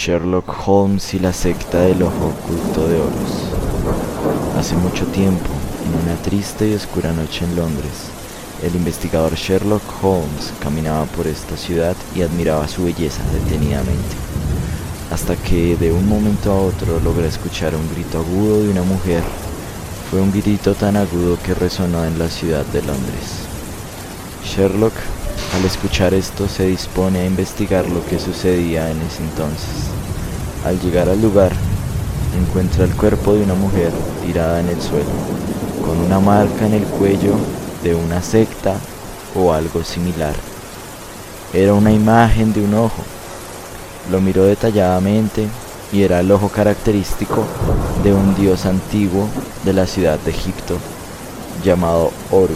Sherlock Holmes y la secta del ojo oculto de Horus. Hace mucho tiempo, en una triste y oscura noche en Londres, el investigador Sherlock Holmes caminaba por esta ciudad y admiraba su belleza detenidamente, hasta que de un momento a otro logró escuchar un grito agudo de una mujer. Fue un grito tan agudo que resonó en la ciudad de Londres. Sherlock, al escuchar esto, se dispone a investigar lo que sucedía en ese entonces. Al llegar al lugar, encuentra el cuerpo de una mujer tirada en el suelo, con una marca en el cuello de una secta o algo similar. Era una imagen de un ojo. Lo miró detalladamente y era el ojo característico de un dios antiguo de la ciudad de Egipto, llamado Horus.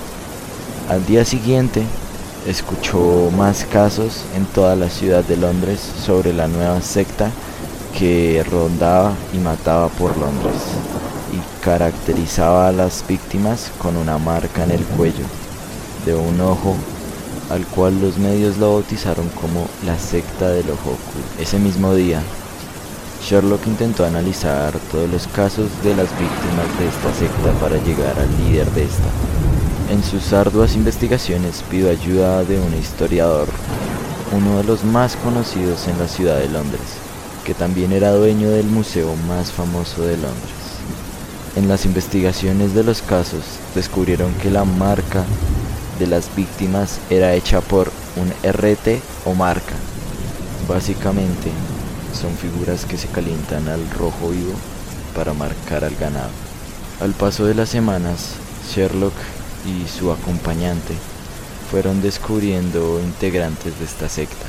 Al día siguiente, escuchó más casos en toda la ciudad de Londres sobre la nueva secta que rondaba y mataba por Londres y caracterizaba a las víctimas con una marca en el cuello de un ojo, al cual los medios lo bautizaron como la secta del ojo oculto. Ese mismo día, Sherlock intentó analizar todos los casos de las víctimas de esta secta para llegar al líder de esta. En sus arduas investigaciones pidió ayuda de un historiador, uno de los más conocidos en la ciudad de Londres, que también era dueño del museo más famoso de Londres. En las investigaciones de los casos descubrieron que la marca de las víctimas era hecha por un RT o marca. Básicamente son figuras que se calientan al rojo vivo para marcar al ganado. Al paso de las semanas, Sherlock y su acompañante fueron descubriendo integrantes de esta secta.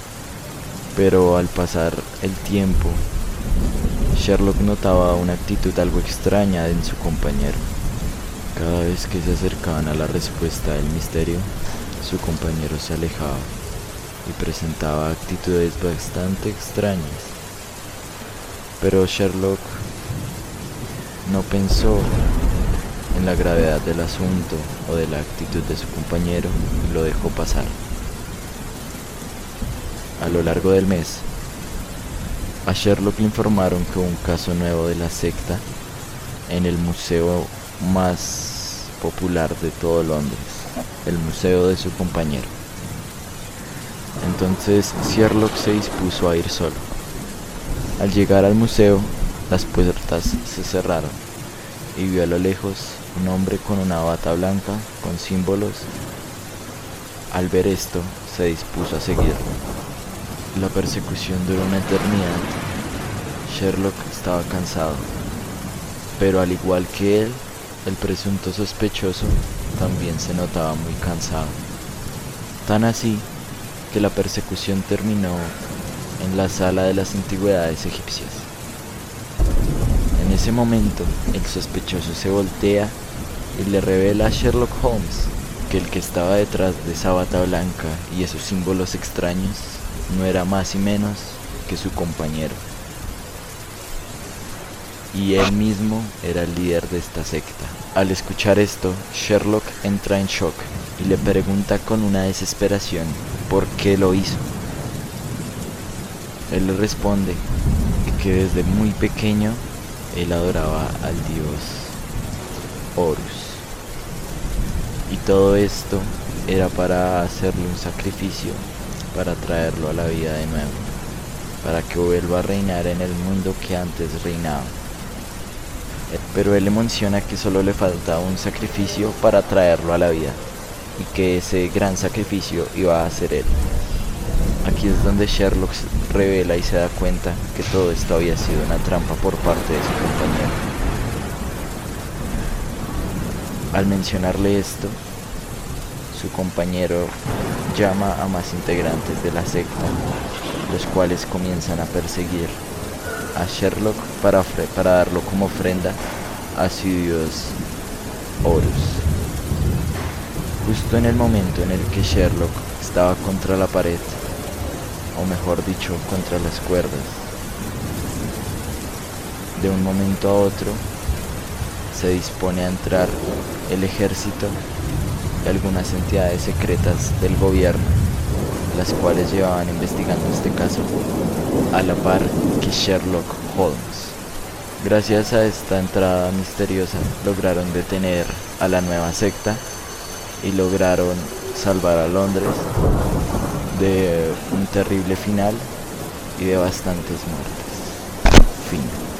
Pero al pasar el tiempo, Sherlock notaba una actitud algo extraña en su compañero. Cada vez que se acercaban a la respuesta del misterio, su compañero se alejaba y presentaba actitudes bastante extrañas. Pero Sherlock no pensó en la gravedad del asunto o de la actitud de su compañero y lo dejó pasar. A lo largo del mes, a Sherlock le informaron que hubo un caso nuevo de la secta en el museo más popular de todo Londres, el museo de su compañero. Entonces Sherlock se dispuso a ir solo. Al llegar al museo, las puertas se cerraron y vio a lo lejos un hombre con una bata blanca con símbolos. Al ver esto, se dispuso a seguirlo. La persecución duró una eternidad. Sherlock estaba cansado, pero al igual que él, el presunto sospechoso también se notaba muy cansado. Tan así que la persecución terminó en la sala de las antigüedades egipcias. En ese momento, el sospechoso se voltea y le revela a Sherlock Holmes que el que estaba detrás de esa bata blanca y esos símbolos extraños no era más y menos que su compañero. Y él mismo era el líder de esta secta. Al escuchar esto, Sherlock entra en shock y le pregunta con una desesperación por qué lo hizo. Él le responde que desde muy pequeño él adoraba al dios Horus. Y todo esto era para hacerle un sacrificio, para traerlo a la vida de nuevo, para que vuelva a reinar en el mundo que antes reinaba. Pero él le menciona que solo le falta un sacrificio para traerlo a la vida, y que ese gran sacrificio iba a ser él. Aquí es donde Sherlock revela y se da cuenta que todo esto había sido una trampa por parte de su compañero. Al mencionarle esto, su compañero llama a más integrantes de la secta, los cuales comienzan a perseguir a Sherlock para darlo como ofrenda a su dios Horus. Justo en el momento en el que Sherlock estaba contra la pared, o mejor dicho, contra las cuerdas, de un momento a otro se dispone a entrar el ejército y algunas entidades secretas del gobierno las cuales llevaban investigando este caso a la par que Sherlock Holmes. Gracias a esta entrada misteriosa lograron detener a la nueva secta y lograron salvar a Londres de un terrible final y de bastantes muertes. Fin.